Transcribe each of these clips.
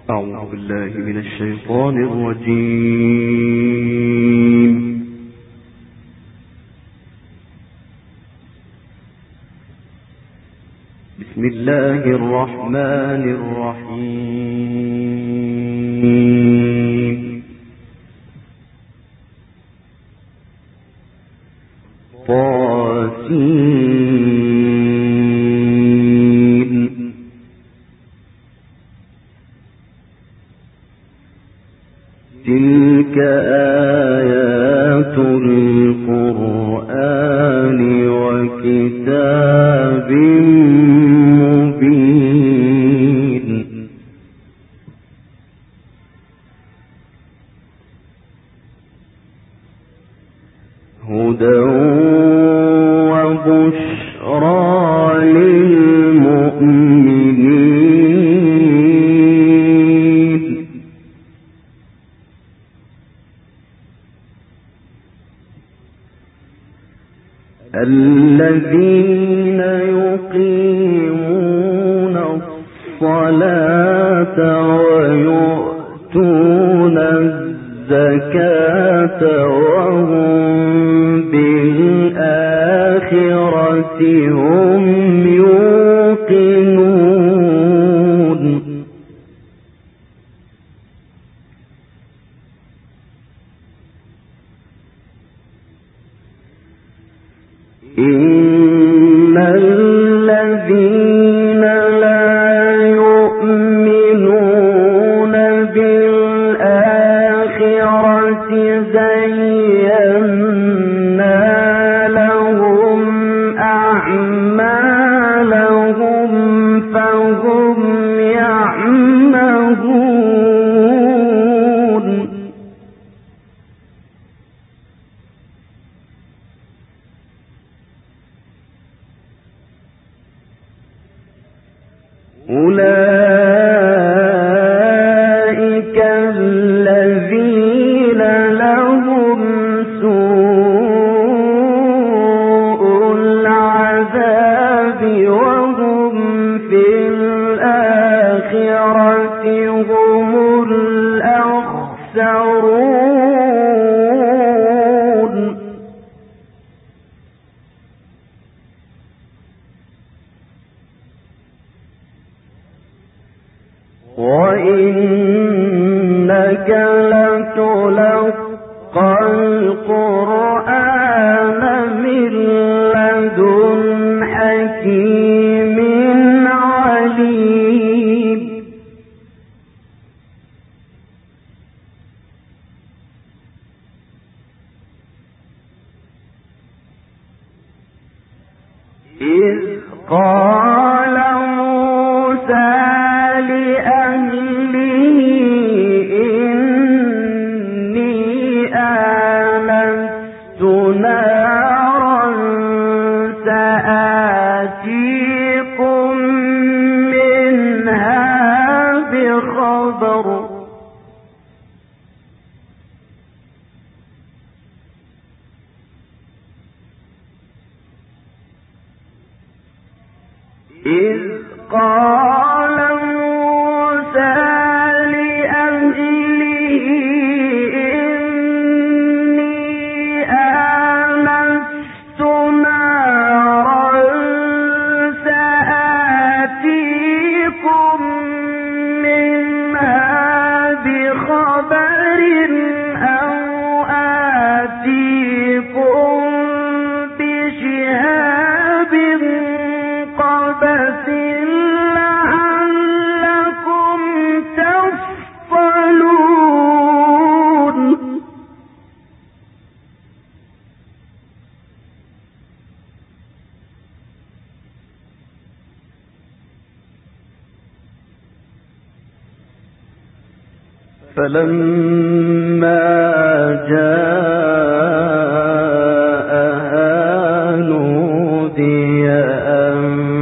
أعوذ بالله من الشيطان الرجيم. بسم الله الرحمن الرحيم. طاسين. تلك آيات القرآن وكتاب مبين. هدى وبشرى للمؤمنين. الذين يقيمون الصلاة ويؤتون الزكاة وهم بالآخرة هم يوقنون. إن الذين لا يؤمنون بالآخرة زينا لهم أعمالهم فهم يعمهون. أولئك الذين لهم سوء العذاب وهم في الآخرة هم الأخسرون. وإنك لتلقى القرآن من لدن حكيم عليم. إذ قال موسى لأهله إني آنست نارا سآتيكم منها بخبر. إذ قال موسى لأهله إني آنست نارا سآتيكم منها بخبر أو آتيكم بشهاب قبس لعلكم تصطلون. فلما جاءها نودي أن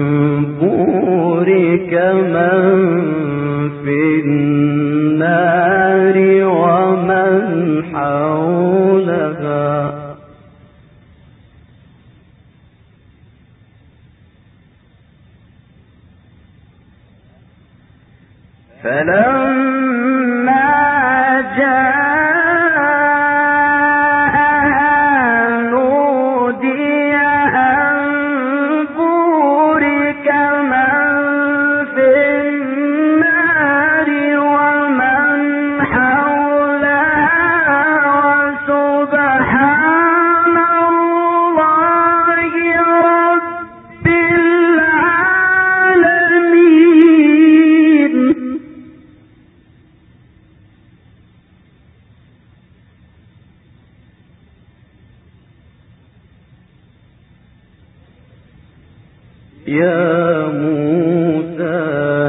بورك من في النار ومن حولها. فلما يا موسى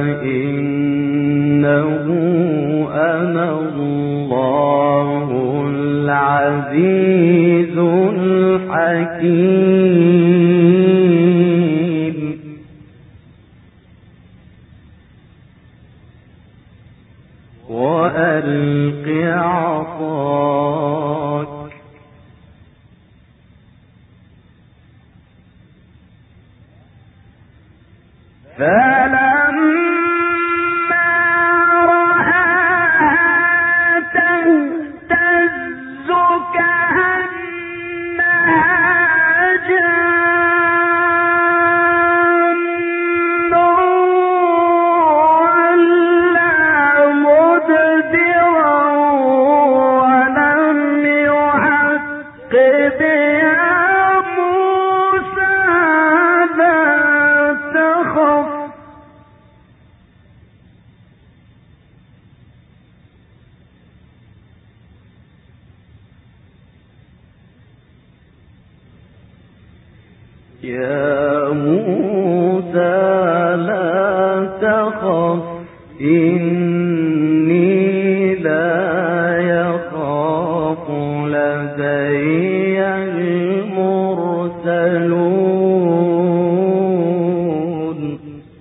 إنه أنا الله العزيز الحكيم وألق عصاك فلما رآها تهتز كأنها جان ولا مدبرا ولم يعقب يا موسى لا تخف يا موسى لا تخف إني لا يخاف لدي المرسلون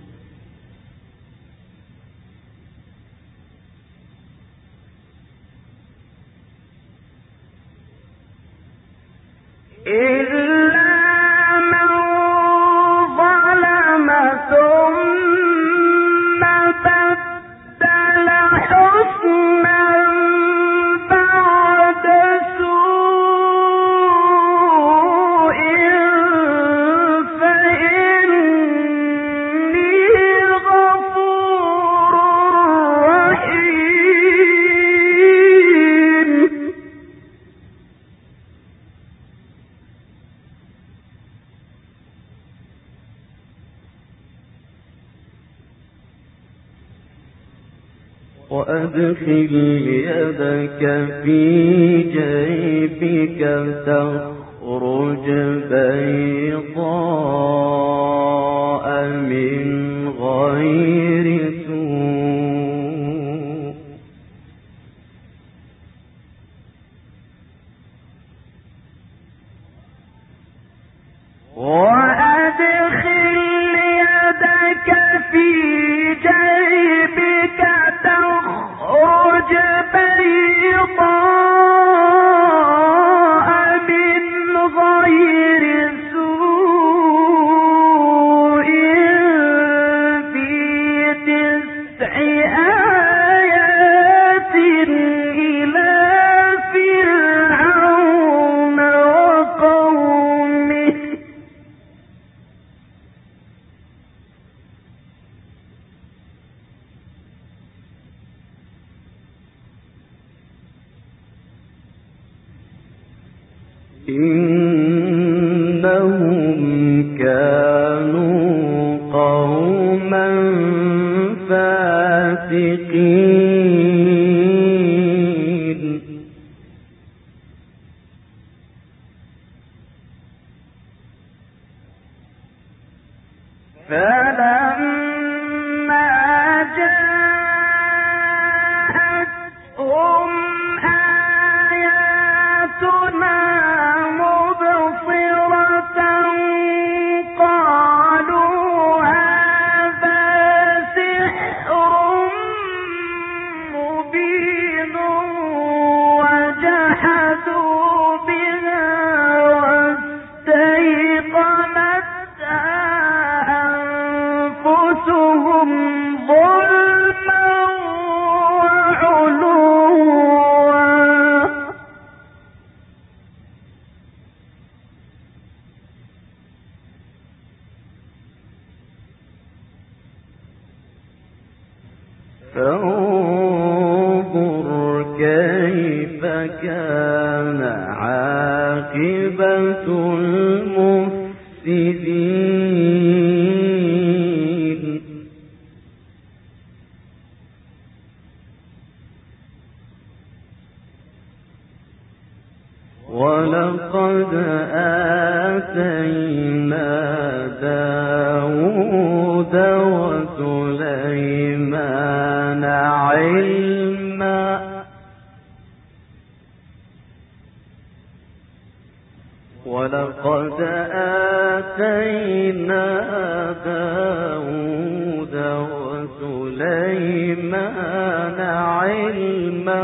إلا من ظلم ثم بدل حسنا بعد سوء فإني غفور رحيم وأدخل يدك في جيبك تخرج بيضاء من غير سوء وأدخل يدك في جيبك تخرج بيضاء من غير سوء في 9 آيات إلى فرعون وقومه إنهم كانوا قوما فاسقين فلما جاءتهم آياتنا مبصرة قالوا هذا سحر فانظر كيف كان عاقبة المفسدين ولقد آتينا داود وسليمان علما ولقد آتينا داود وسليمان علما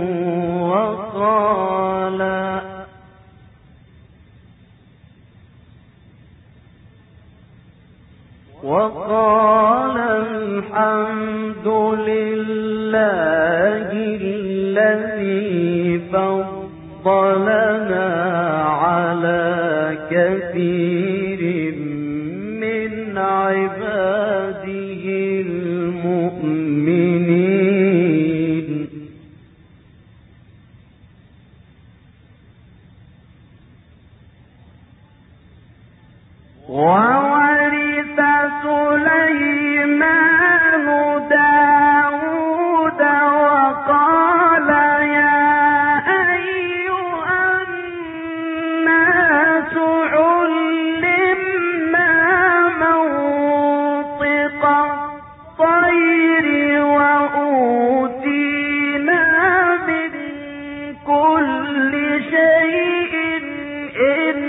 وقال الحمد لله الذي فضلنا على كثير من عباده المؤمنين وورث سليمان داود وقال يا أيها الناس علمنا منطق الطير وأوتينا من كل شيء إن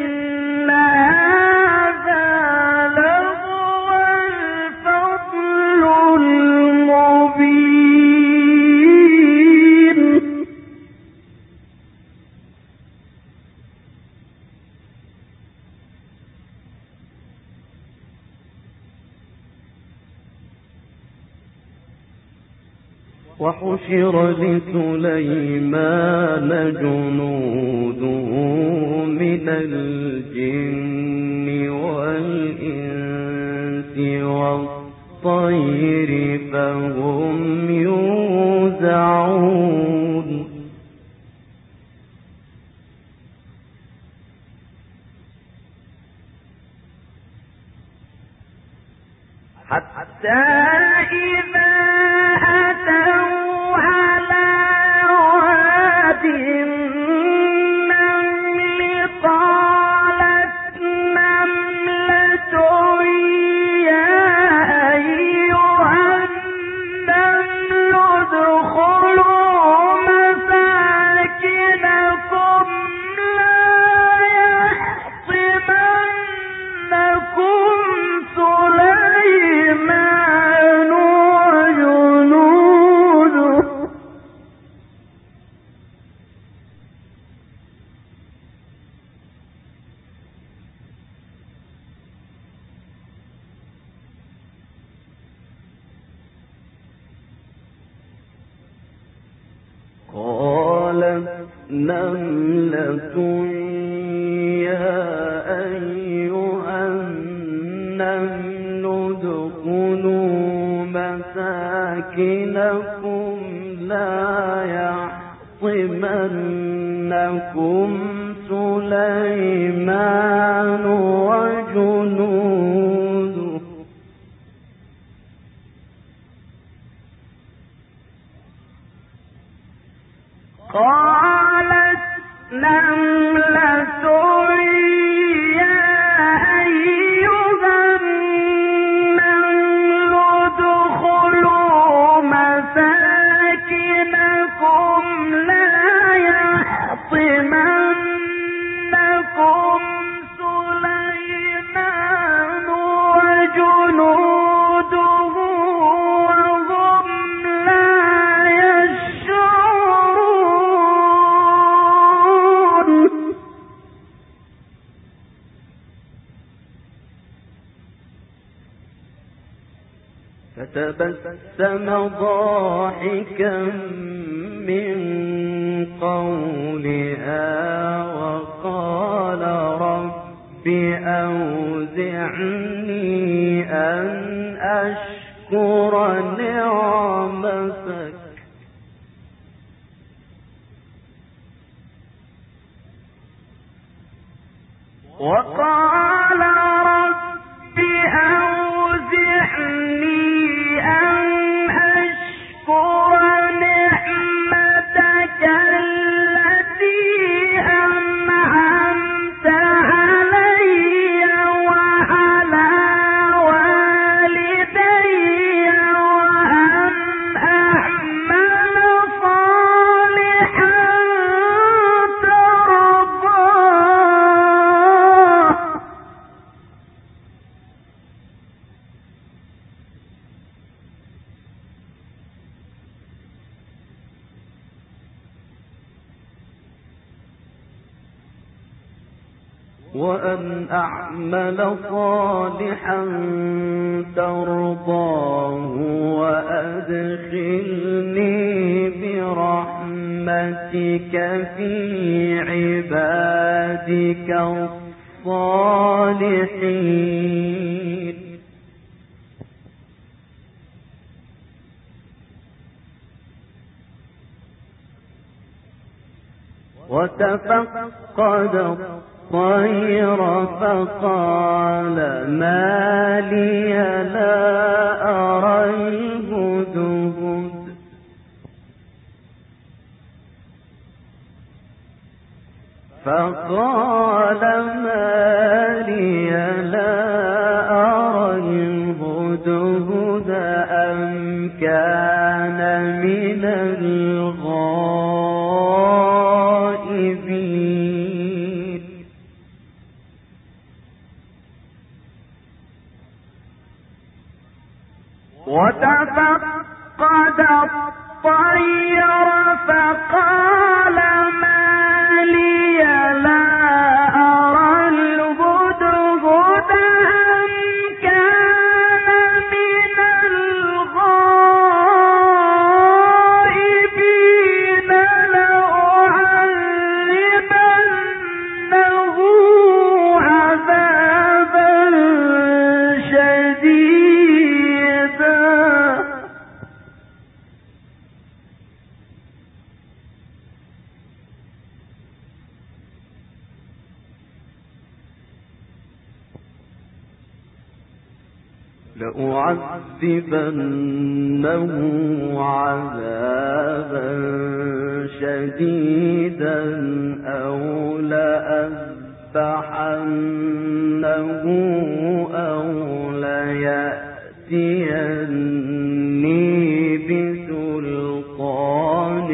وحشر لسليمان جنوده من الجن والإنس والطير فهم يوزعون حتى إذا أتوا على واد النمل قالت نملة يا أيها النمل ادخلوا مساكنكم لا يحطمنكم سليمان وجنوده قالت نملة يا أيها النمل ادخلوا مساكنكم لا يحطمنكم سليمان وجنوده قالت نملة يا أيها النمل ادخلوا مساكنكم لا يحطمنكم سليمان وجنوده وهم لا يشعرون فتبسم ضاحكا من قولها وقال رب أوزعني أن أشكر أشكر نعمتك وقال رب أوزعني أن أشكر نعمتك التي أنعمت علي وعلى والدي وأن أعمل صالحا ترضاه. وأن أعمل صالحا ترضاه وأدخلني برحمتك في عبادك الصالحين. وتفقد الطير فقال ما لي لا أرى الهدهد فقال ما لي لا أرى الهدهد أم كان من الغائبين. وتفقد الطير فقال ما لي لا أرى الهدهد أم كان من الغائبين لأعذبنه عذابا شديدا أو لأذبحنه أو ليأتيني بسلطان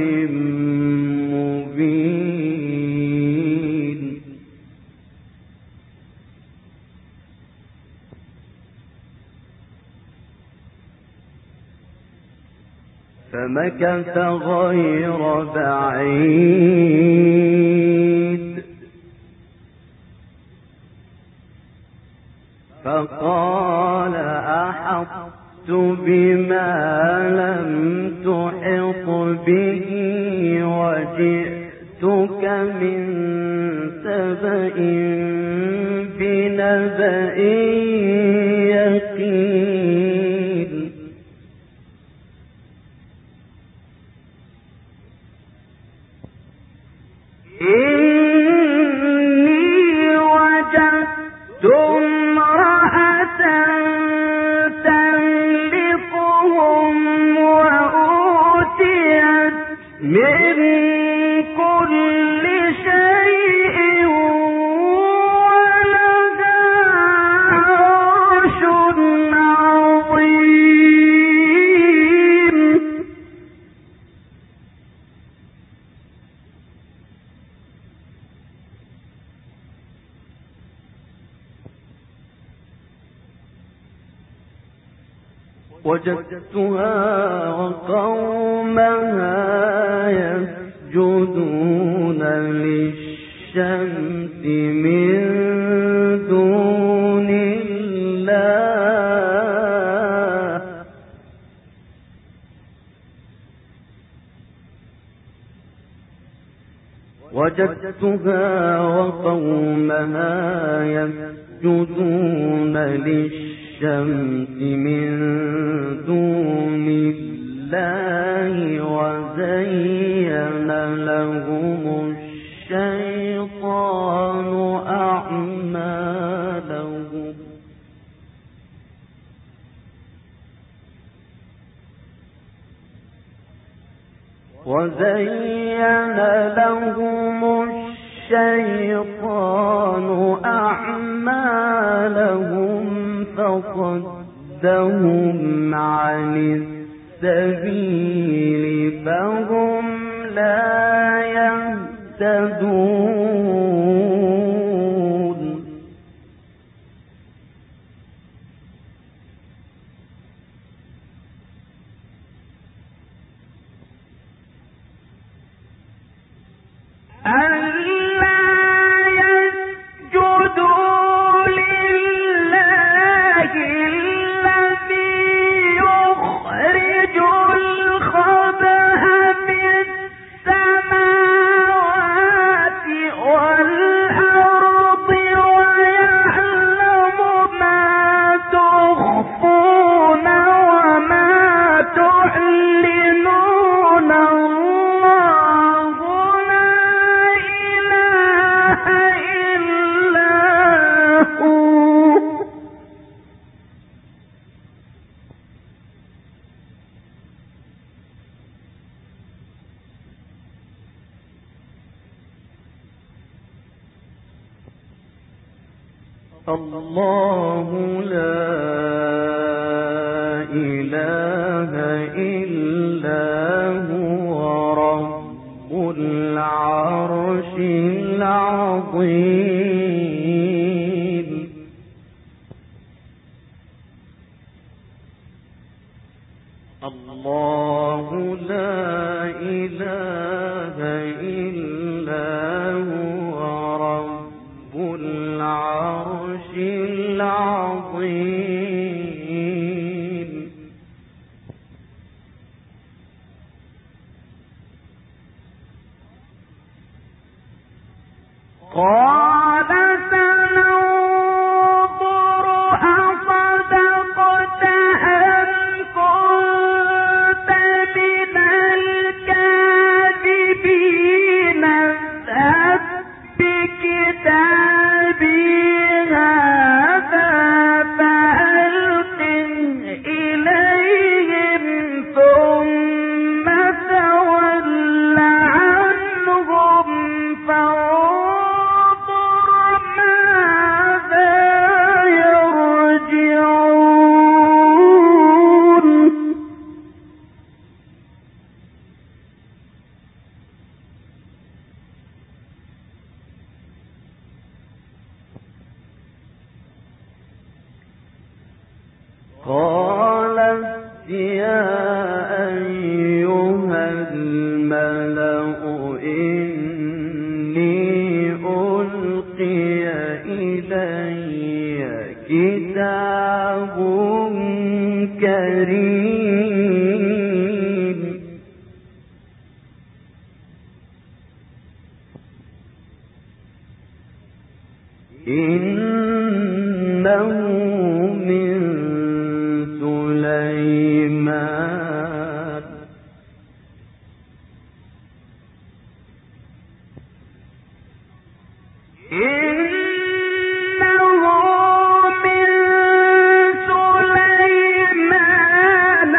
مبين. فمكث غير بعيد فقال أحطت بما لم تحط به وجئتك من سبأ بنبأ يقين. إني وجدت امرأة تملكهم وأوتيت من كل شيء ولها عرش عظيم. وجدتها وقومها يسجدون للشمس من دون الله وجدتها وقومها يسجدون للشمس الشمس من دون الله وزين لهم الشيطان أعمالهم فصدهم عن السبيل فهم لا يهتدون الله لا إله إلا هو رب العرش العظيم الله لا إله إلا هو رب العرش العظيم قال سننظر أصدقت أم كنت من الكاذبين اذهب بكتابي هذا فألقه إليهم ثم تول عنهم فانظر ماذا يرجعون قالت يا أيها الملأ إني ألقي إلي كتاب كريم إنه من سليمان إنه من سليمان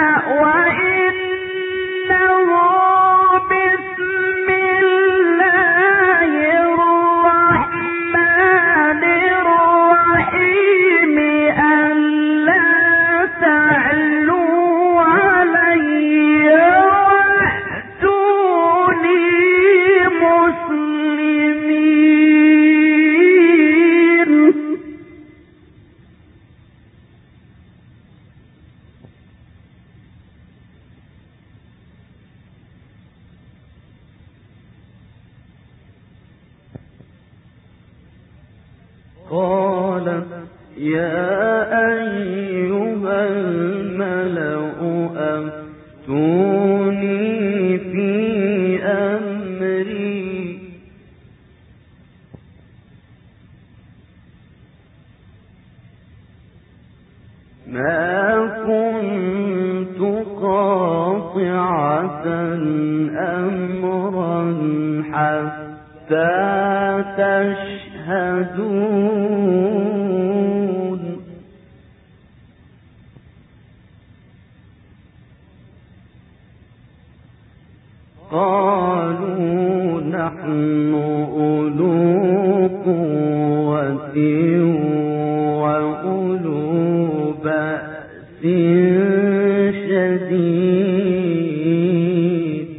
وإنه بسم الله الرحمن الرحيم ألا تعلوا علي وأتوني مسلمين قالت يا أيها الملأ أفتوني في أمري أمرا حتى تشهدون قالوا نحن أولو قوة وأولو بأس شديد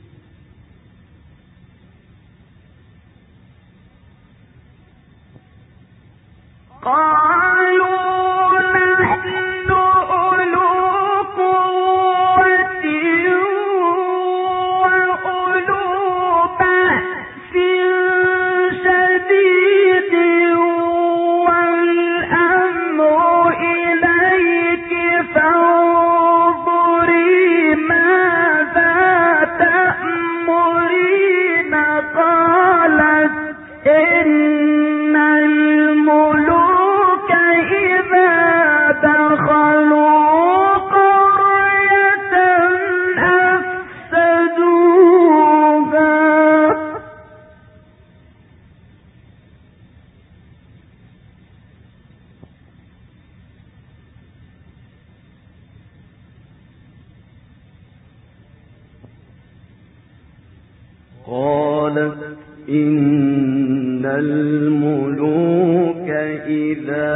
قالت إن الملوك إذا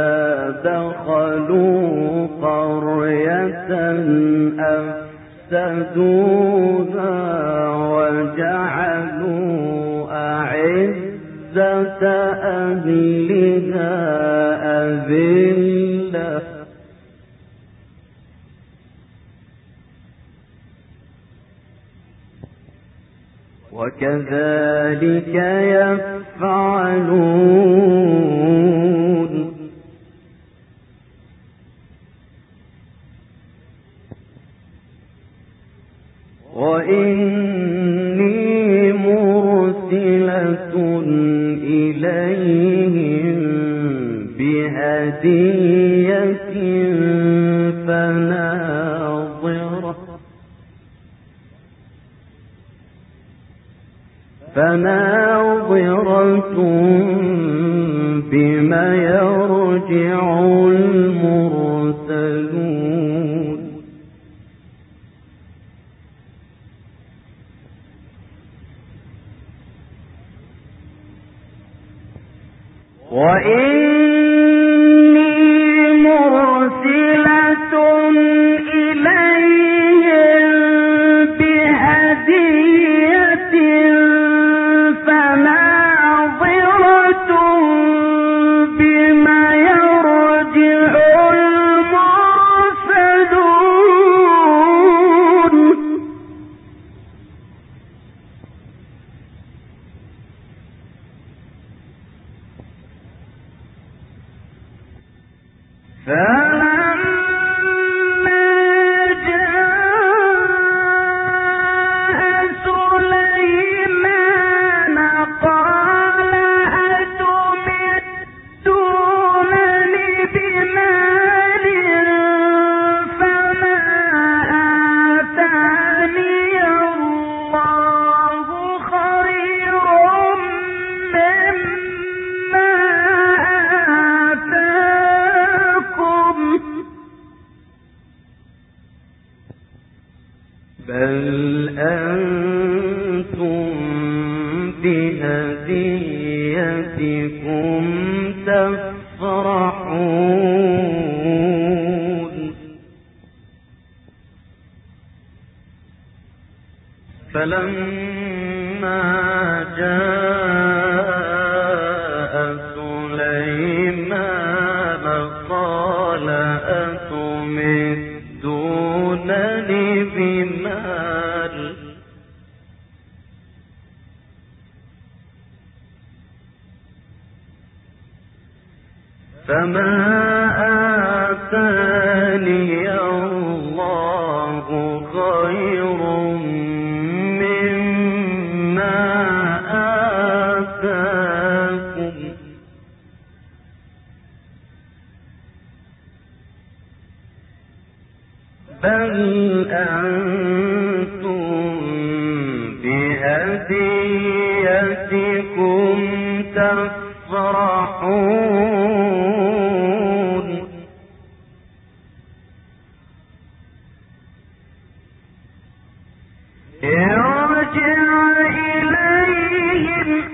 دخلوا قرية أفسدوها وجعلوا أعزة أهلها أذلة وكذلك يفعلون وإني مرسلة إليهم بهدية فناظرة بما يرجع المرسلون وإني مرسلة إليهم بهدية فناظرة بما يرجع المرسلون فلما جاء سليمان قال أتمدونني بمال فما آتاني الله خير مما آتاكم بل أنتم بهديتكم تفرحون فلما جاء سليمان قال أتمدونني بمال فما آتاني الله خير مما آتاكم بل أنتم يفرحون ارجع إليهم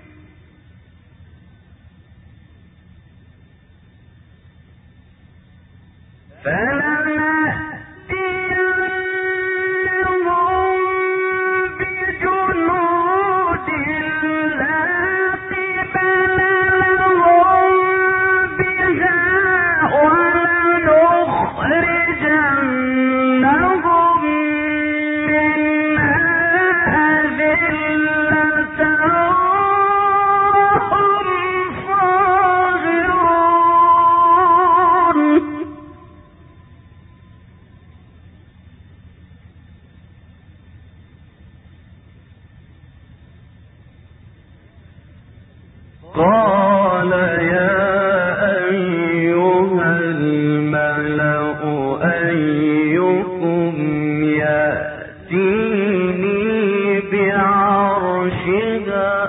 قال يا أيها الملأ أيكم يأتيني بعرشها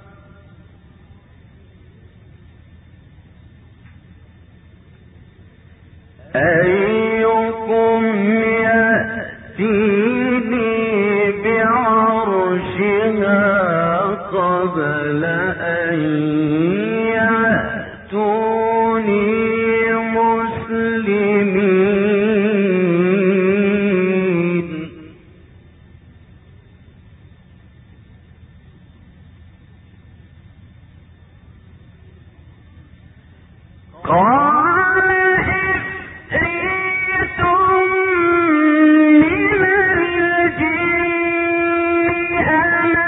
قبل أن يأتوني مسلمين قال إفريت من الجن أنا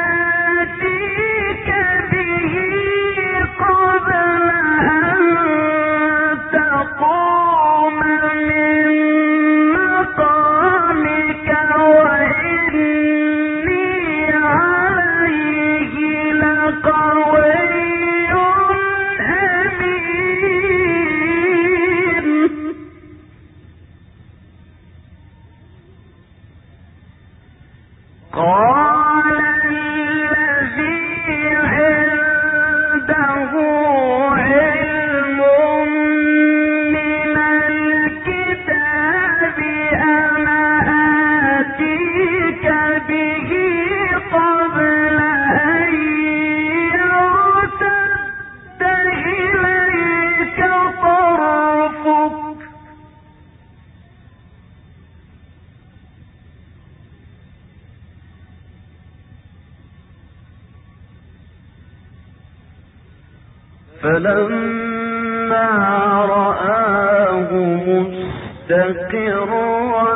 آتيك به قبل أن تقوم من مقامك وإني عليه لقوي قال الذي عنده علم من الكتاب أنا آتيك به قبل أن يرتد إليك طرفك فلما رآه مستقرا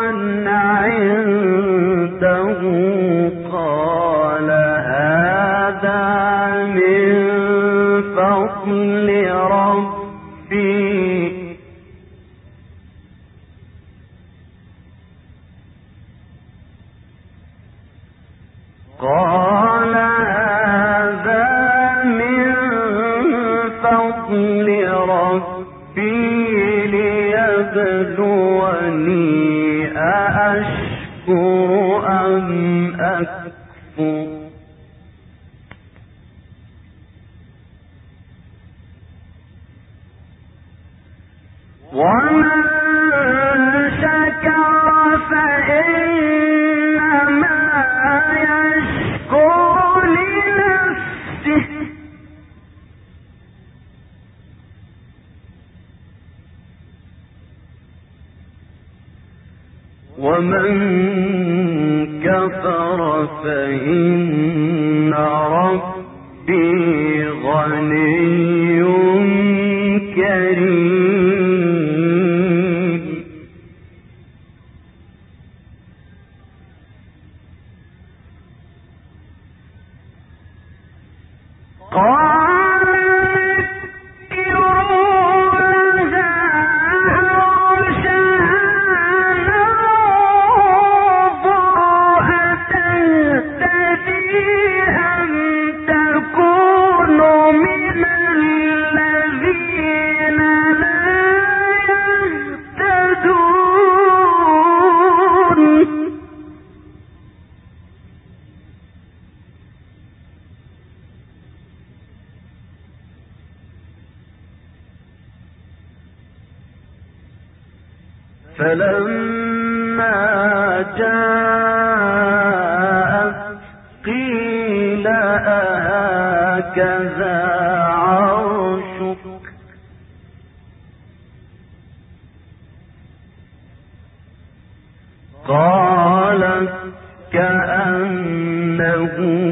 عنده قال هذا من فضل ربي قال هذا من فضل ربي ليبلوني أأشكر أم أكفر ومن شكر فإنما يشكر لنفسه ومن كفر فإن ربي غني كريم قال نكروا لها عرشها ننظر أتهتدي أم تكون من الذين لا يهتدون فلما جاءت قيل أهكذا عرشك قالت كأنه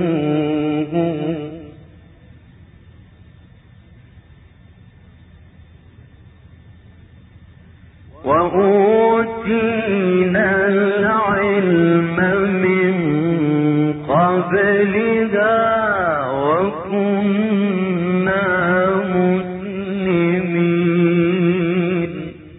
وأوتينا العلم من قبلها وكنا مسلمين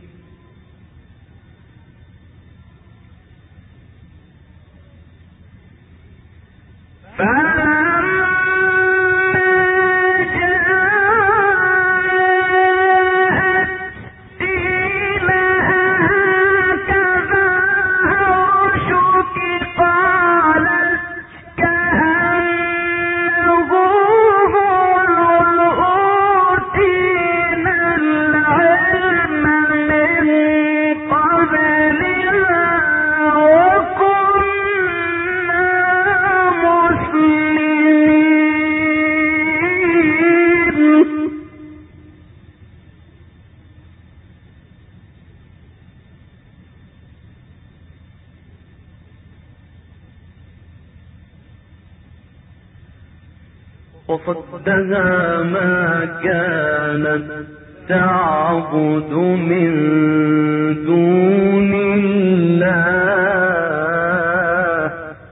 وصدها ما كانت تعبد من دون الله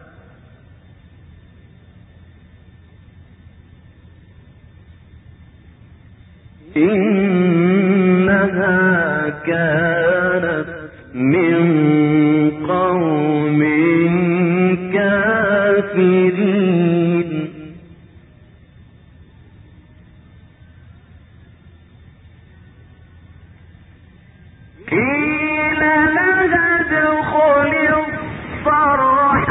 إنها كانت من قوم كافرين قيل لها ادخلي الصرح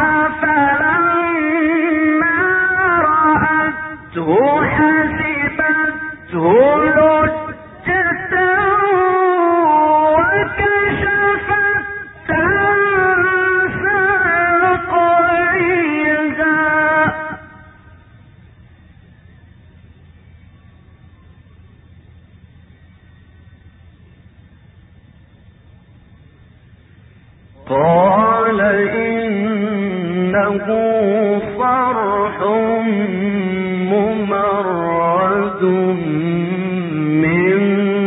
فلما رأته حسبته لجة وكشفت عن ساقيها قال إنه صرح ممرد من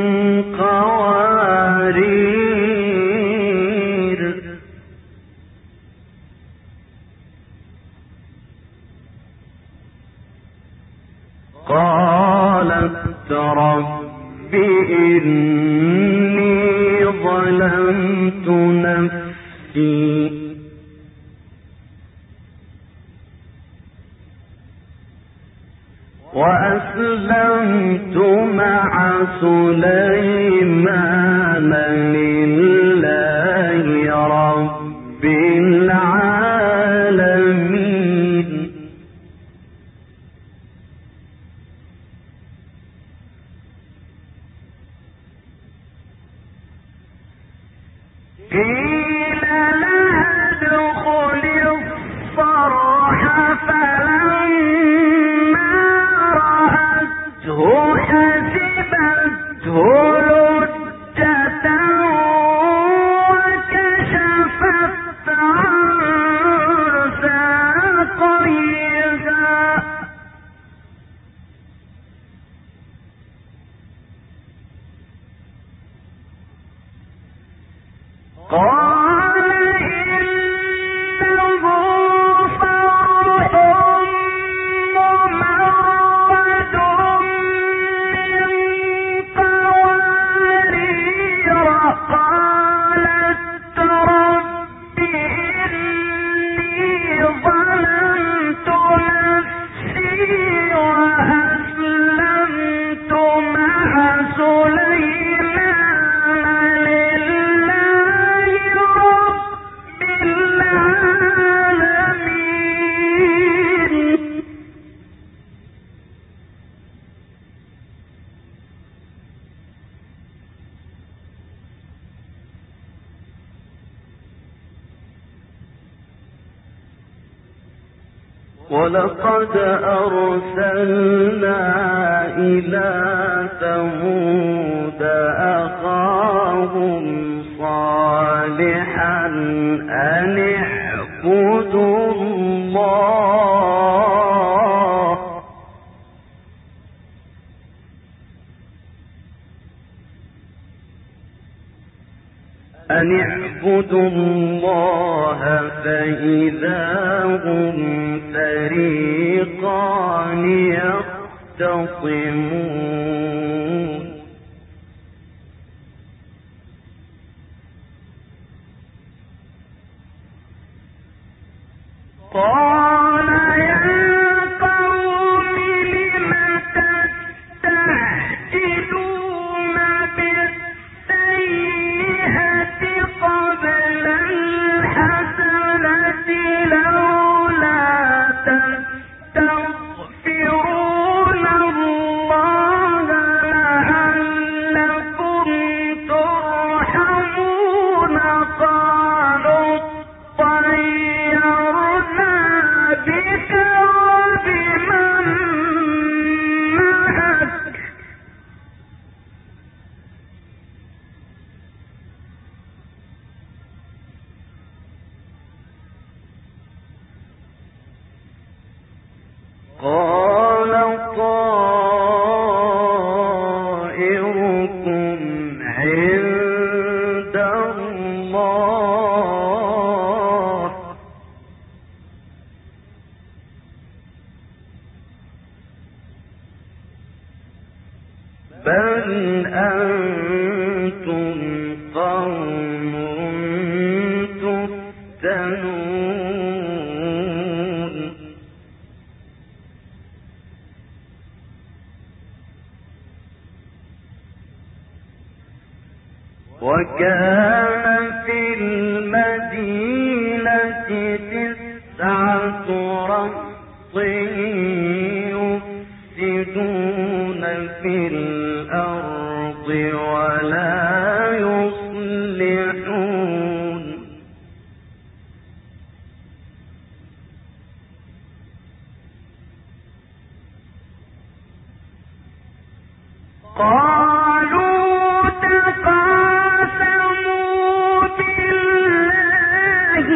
قوارير قالت رب إني ظلمت نفسي وأسلمت مع سليمان لله رب العالمين قيل لها ادخلي الصرح فلما رأته حسبته لجة وكشفت عن ساقيها قال إنه صرح ممرد من قوارير قالت رب إني ظلمت ولقد أرسلنا إلى ثمود أخاهم صالحا أن اعبدوا الله فإذا هم فريقان يختصمون قال يا قوم لم تستعجلون بالسيئة قبل الحسنة لولا تستغفرون الله لعلكم ترحمون قالوا طيرنا بك وبمن معك قال طائركم عند الله بل أنتم قوم تفتنون وكان في المدينة 9 رهط يفسدون في الأرض ولا يصلحون قالوا تقاسموا بالله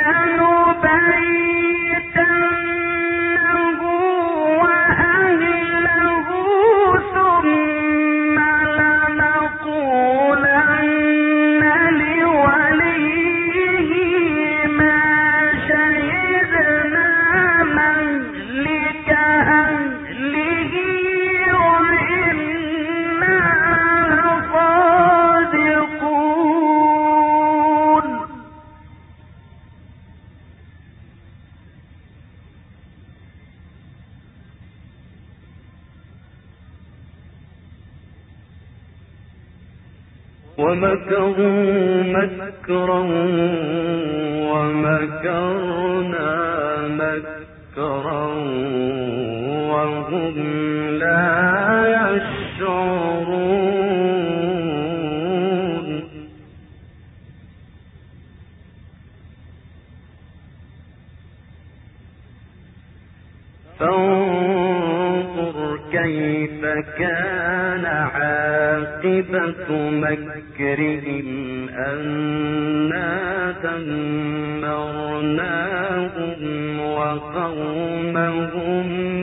لنبيتنه وأهله ثم لنقولن لوليه ما شهدنا مهلك أهله وإنا لصادقون ومكروا مكرا ومكرنا مكرا وهم لا يشعرون فانظر كيف كان عاقبة مكرهم أنا دمرناهم وقومهم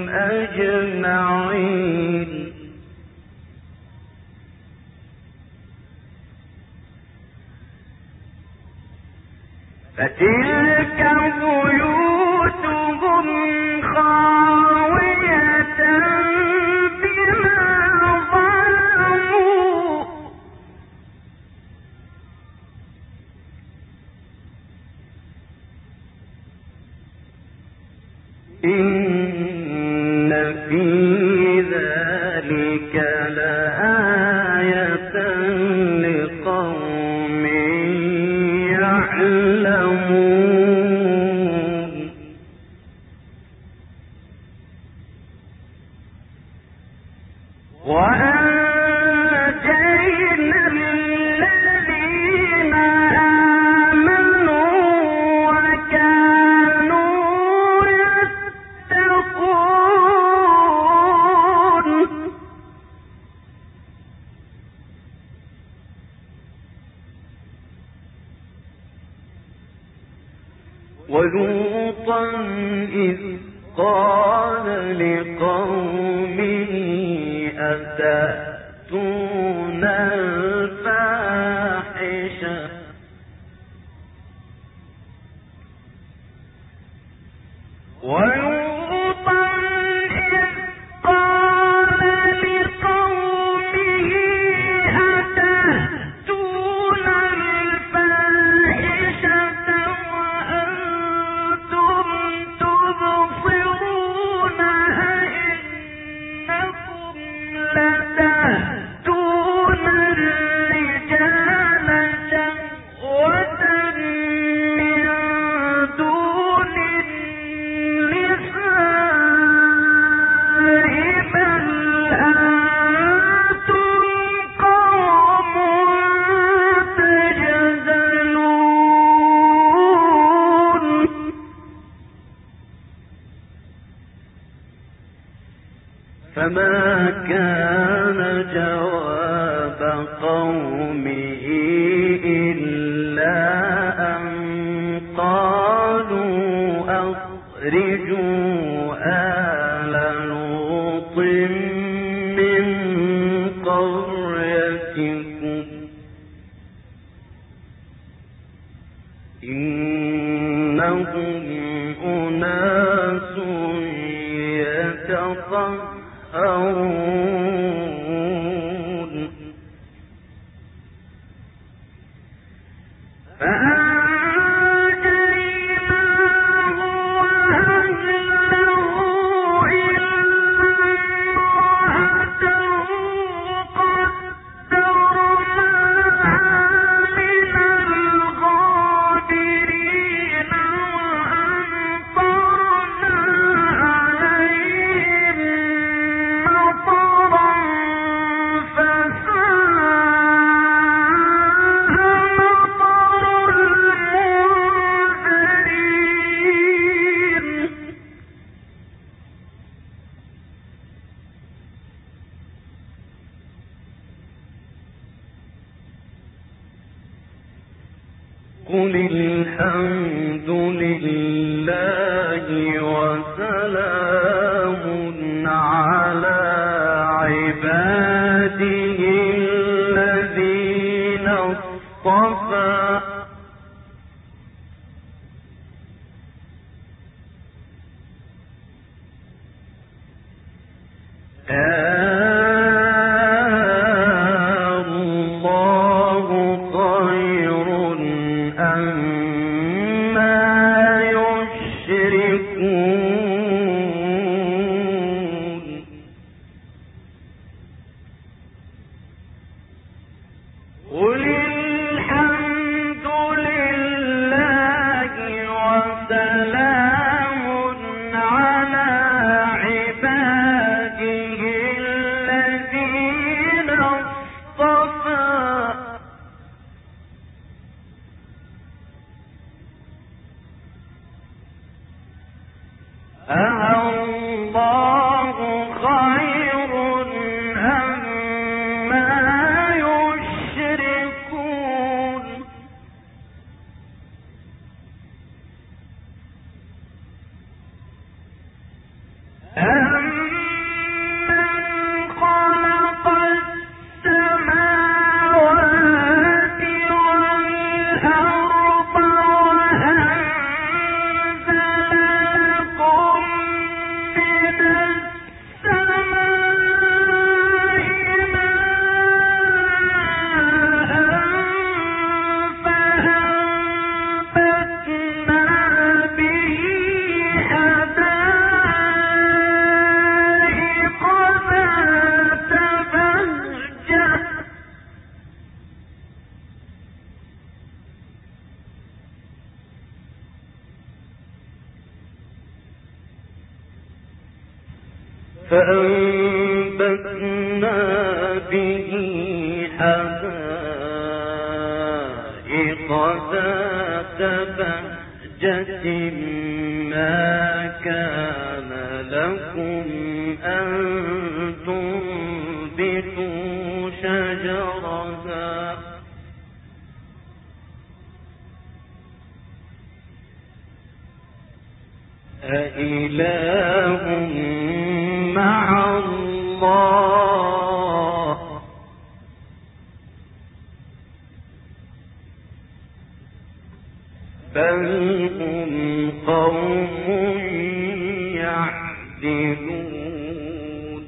أجمعين فتلك بيوتهم خاوية بما ظلموا إن في ذلك لآية لقوم يعلمون وأنجينا الذين آمنوا وكانوا قال لقومه أتأتون الفاحشة ولوطا إذ قال لقومه أتأتون الفاحشة وأنتم تبصرون أئنكم لتأتون الرجال شهوة من دون النساء بل أنتم قوم تجهلون فما كان جواب قومه إلا أن قالوا أخرجوا آل لوط من قريتكم إنهم أناس يتطهرون فأنجيناه وأهله إلا امرأته قدرناها من الغابرين وأمطرنا عليهم مطرا فساء مطر المنذرين قل الحمد لله وسلام على عباده الذين اصطفى الله خير أما يشركون قل الحمد لله وسلام على عباده الذين اصطفى الله خير أما يشركون أَمَّنْ خَلَقَ السَّمَاوَاتِ وَالْأَرْضَ وَأَنزَلَ لَكُم مِّنَ السَّمَاءِ مَاءً فَأَنبَتْنَا بِهِ حَدَائِقَ ذَاتَ بَهْجَةٍ فأنبتنا به حدائق ذات بهجة ما كان لكم أن تنبتوا شجرها أإله مع الله بل هم قوم يعدلون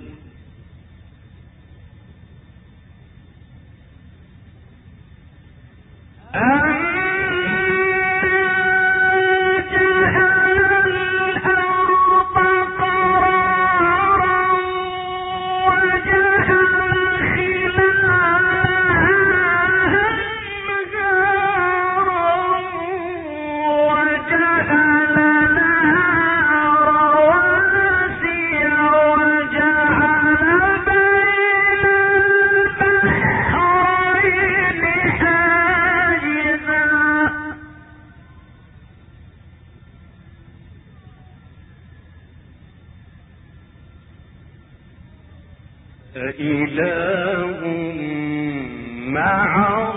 أإله مع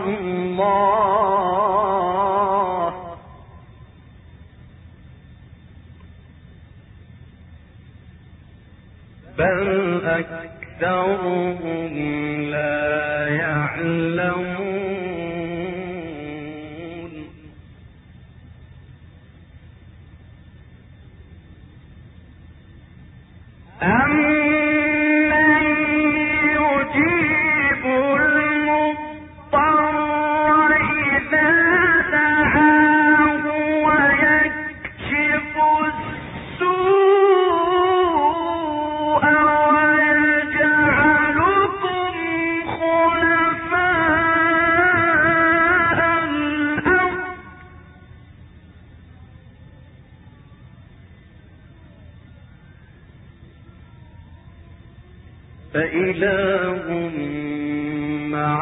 الله بل أكثرهم لا يعلمون فإله مع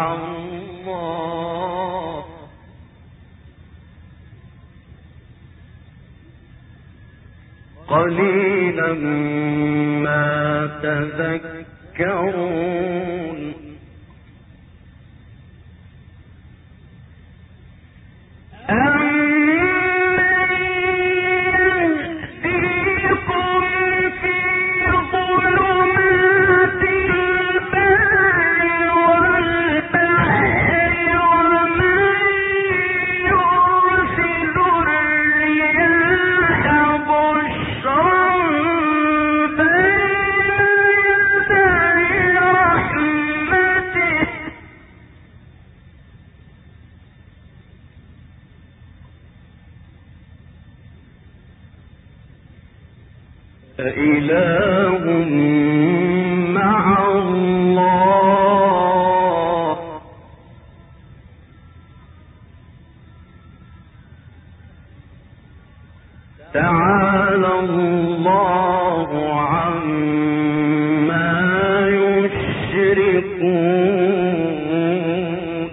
الله قليلا ما تذكرون فإله مع الله تعالى الله عما يشركون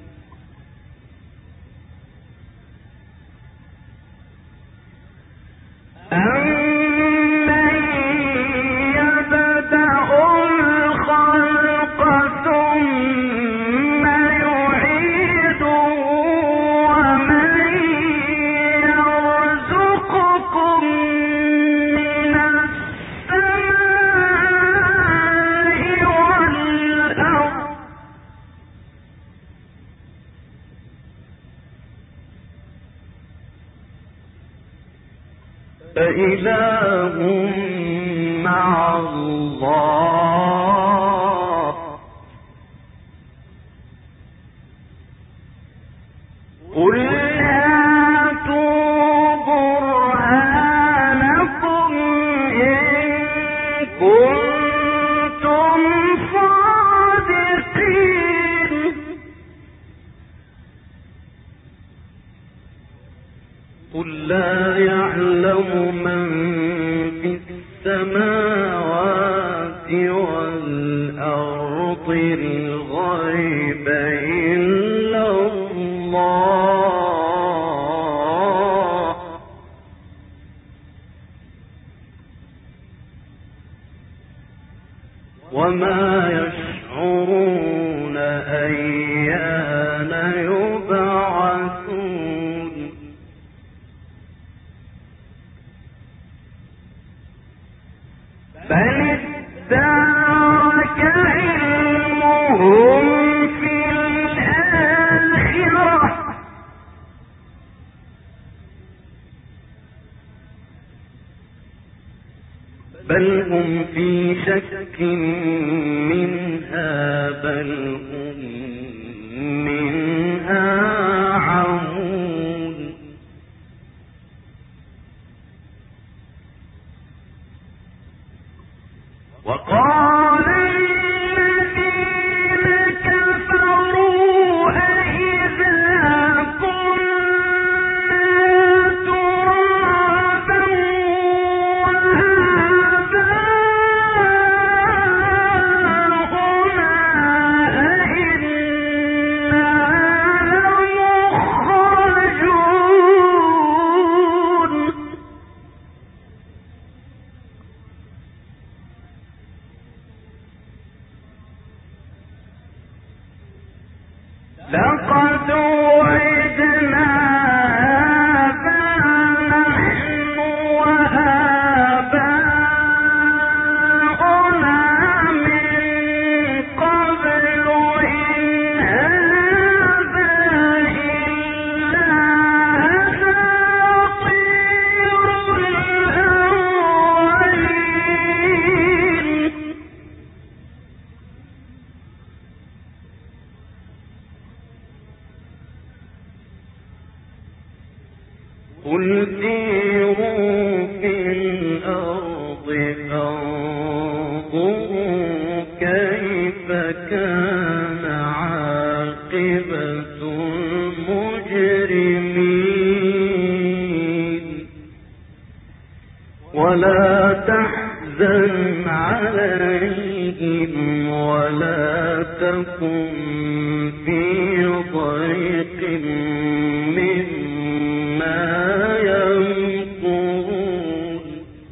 فإله مع الله قل هاتوا برهانكم إن كنتم صادقين قل لا يعلم من في السماوات والأرض الغيب إلا الله وما يشعرون أيان يبعثون بل ادارك علمهم في الآخرة بل هم في شك منها بل هم منها عمون وقال الذين كفروا أإذا كنا ترابا وآباؤنا أئنا لمخرجون لقد وعدنا ما نحن وآباؤنا من قبل إن هذا إلا أساطير الأولين قل سيروا في الأرض فانظروا كيف كان عاقبة المجرمين ولا تحزن عليهم ولا تكن في ضيق مما يمكرون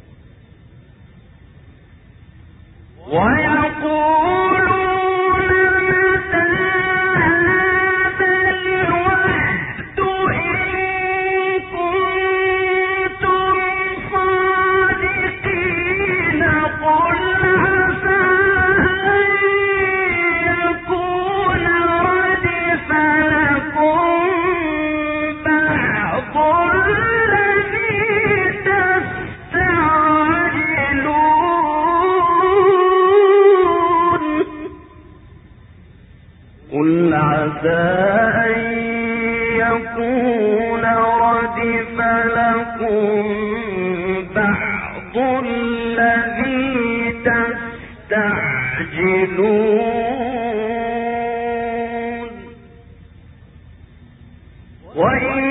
ويقولون متى هذا الوعد إن كنتم صادقين قل عسى أن يكون ردف لكم بعض الذي تستعجلون قل عسى أن يكون ردف لكم بعض الذي تستعجلون وإن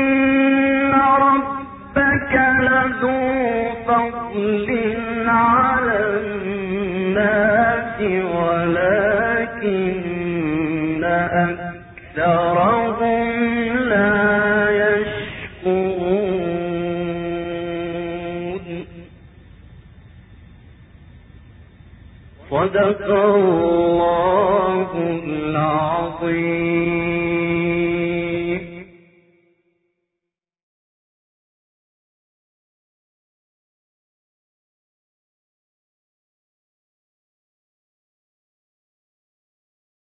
ربك لذو فضل على الناس ولكن أكثرهم لا يشكرون صدق الله العظيم